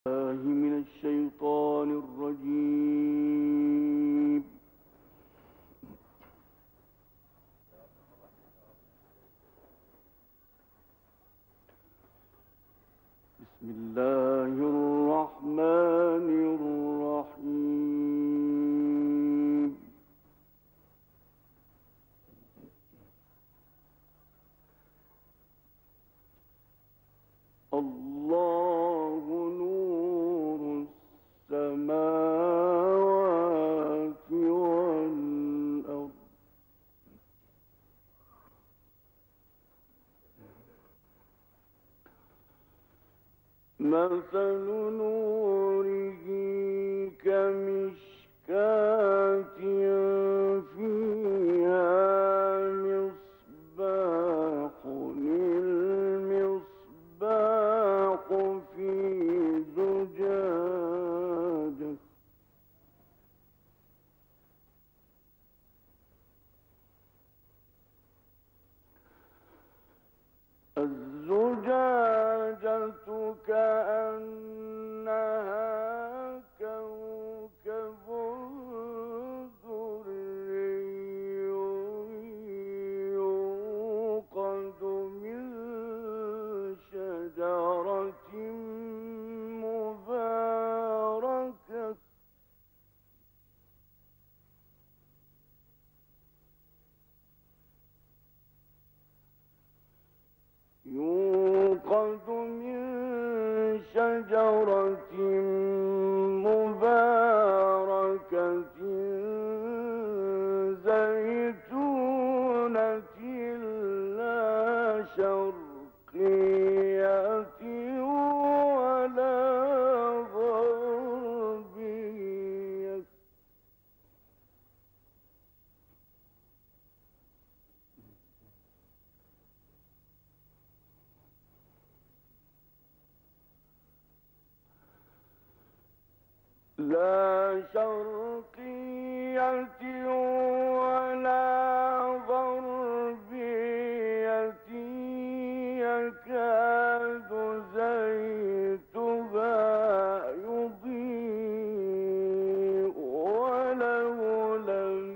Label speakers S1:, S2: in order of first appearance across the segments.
S1: من الشيطان الرجيم. بسم الله الرحمن الرحيم. الله نور السماوات والأرض. مثل نوره كمشكاة فيها مصباح، المصباح في زجاجة، الزجاجة كأنها كوكب دري يوقد من شجرة مباركة يوقد من شجرة مباركة زيتونة لا شرقية ولا غربية لا شرقية ولا غربية يكاد زيتها يضيء ولو لم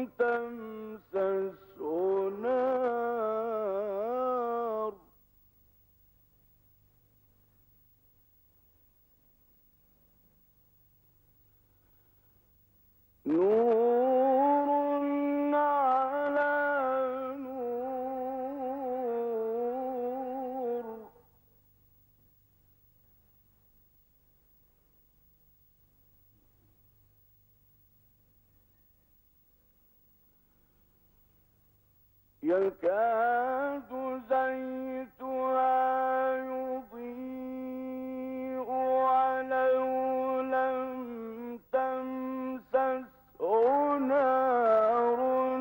S1: تمسسه نار نور على نور يكاد زيتها يضيء ولو لم تمسسه نار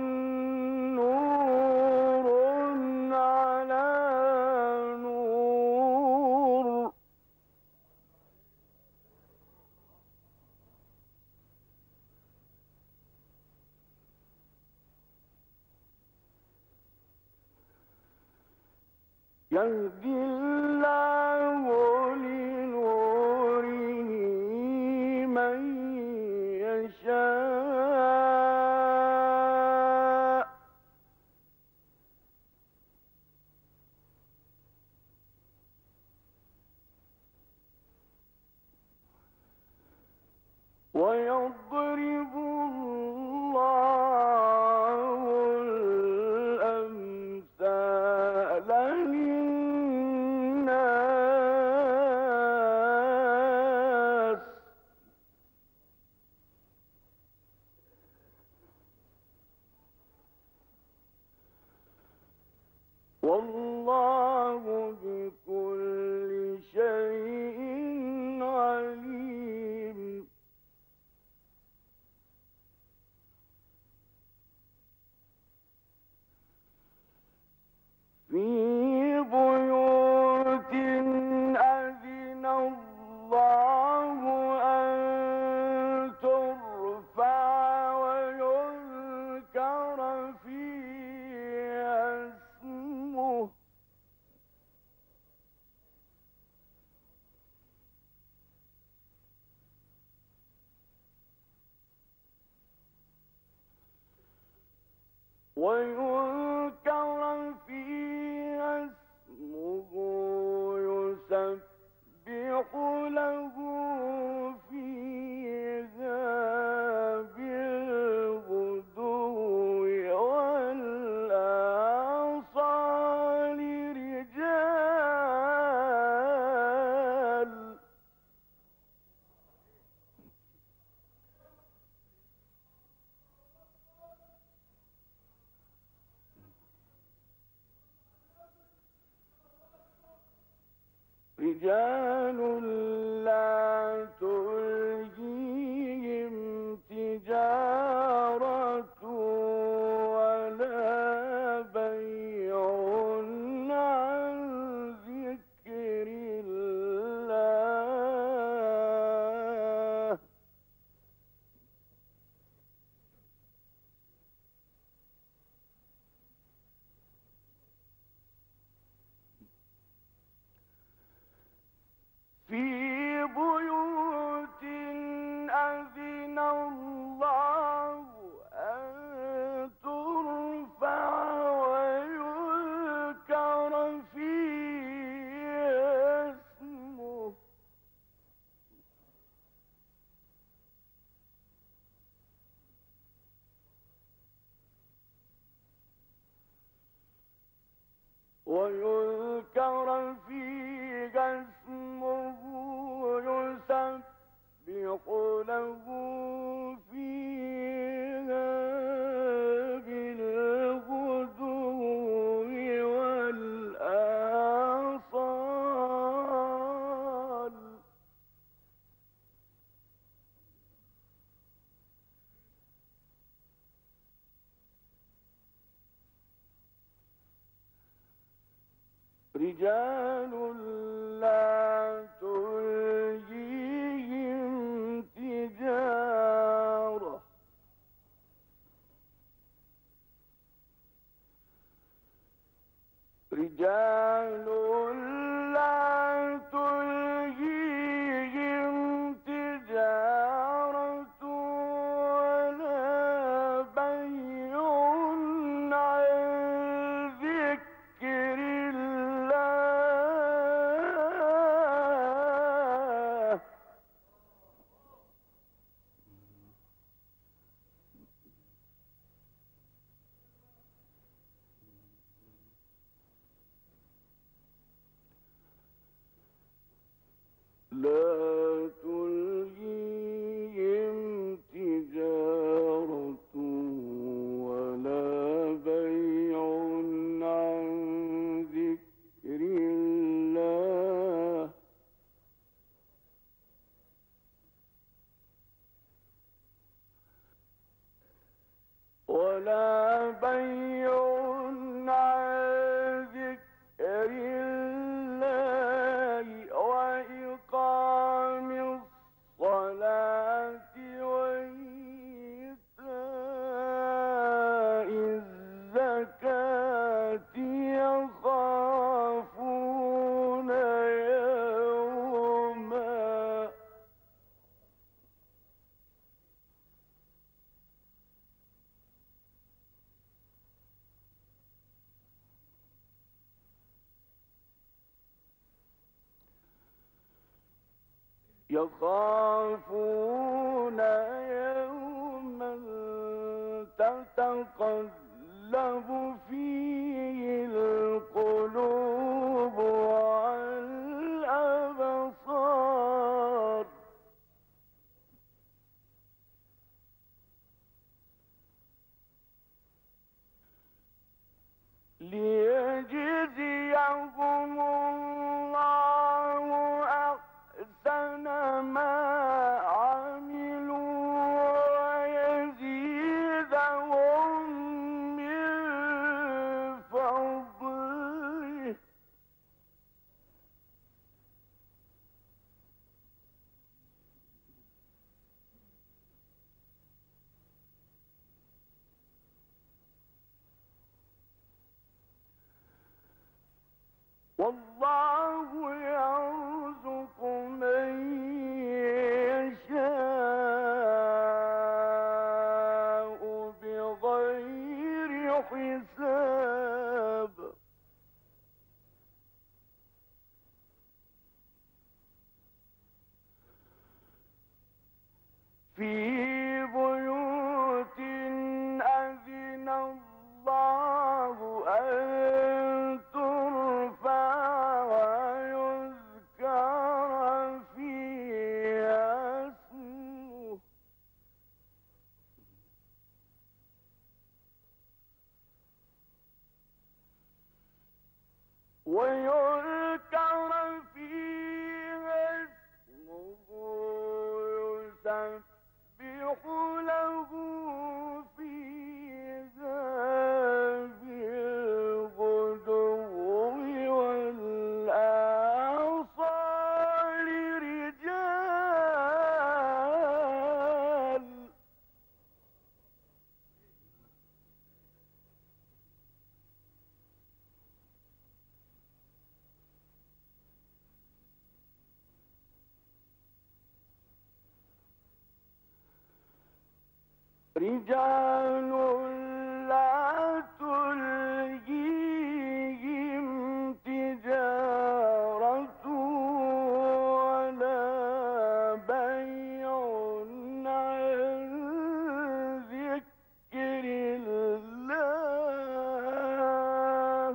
S1: نور على نور يهدي الله لنوره من يشاء ويضرب الله الأمثال للناس والله بكل شيء عليم. ويذكر فيها اسمه يسبح له فيها بالغدو والآصال رجال رجال لا تلهيهم تجارة ولا بيع عن ذكر الله في بيوت أذن الله أن ترفع ويذكر فيها اسمه ويذكر فيها اسمه يسبح له فيها بالغدو والآصال رجال لا تلهيهم تجارة رجال لا تلهيهم تجارة ولا بيع عن ذكر الله لا تلهيهم تجارة ولا بيع عن ذكر الله ولا بيع عن ذكر الله وإقام الصلاة وإيتاء الزكاة يخافون يوما يخافون يوما تتقلب فيه القلوب والأبصار ليجزيهم الله أحسن ما عملوا ويزيدهم من فضله والله يرزق من يشاء بغير بيوت أذن الله أن ترفع ويذكر فيها اسمه يسبح له فيها بالغدو والآصال رجال رجال لا تلهيهم تجارة ولا بيع عن ذكر الله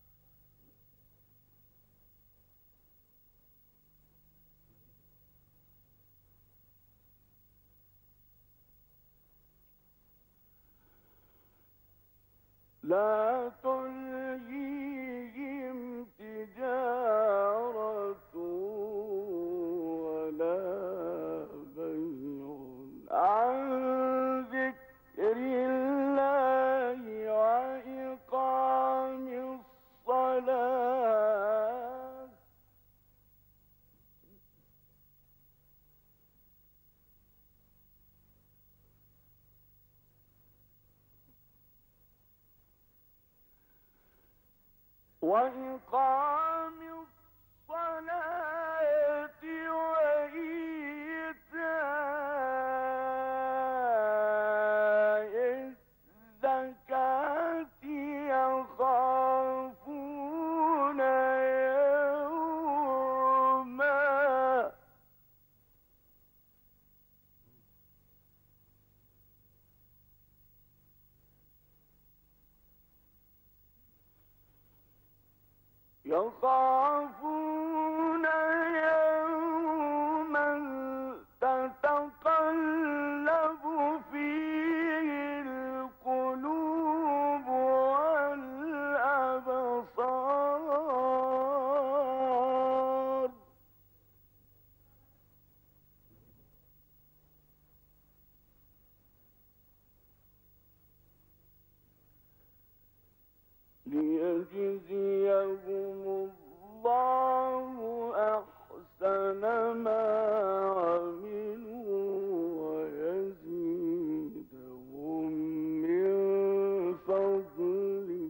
S1: لا تلهيهم تجارة ولا بيع عن ذكر الله وإقام الصلاة وإقام الصلاة وإيتاء الزكاة يخافون يوما تتقلب فيه القلوب والأبصار ليجزيهم الله أحسن ما عملوا ويزيدهم من فضله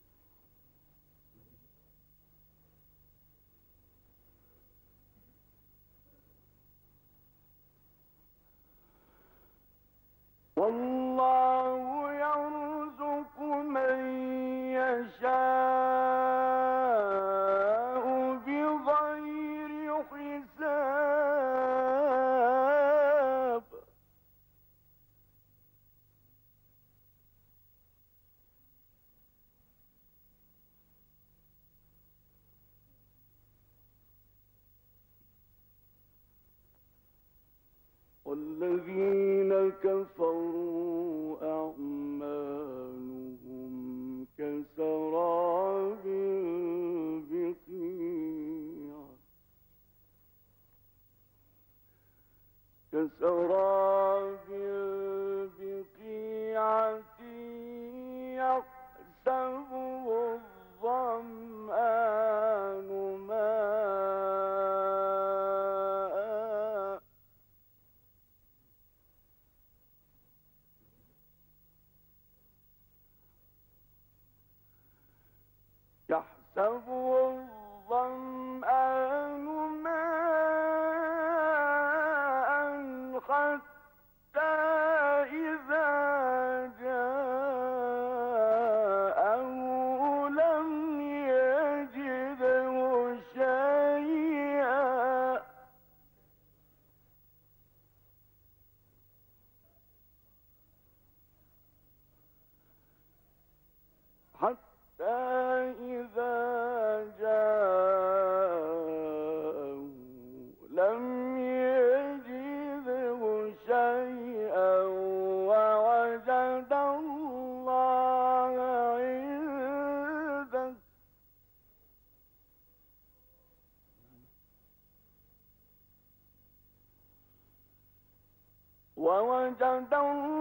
S1: والله يرزق من يشاء بغير حساب والذين كفروا أعمالهم كسراب بقيعة يحسبه الظمآن ماء يحسبه الظمآن ماء حتى إذا جاءه لم يجده شيئا إذا جاءه لم يجده شيئا ووجد الله عنده ووجد الله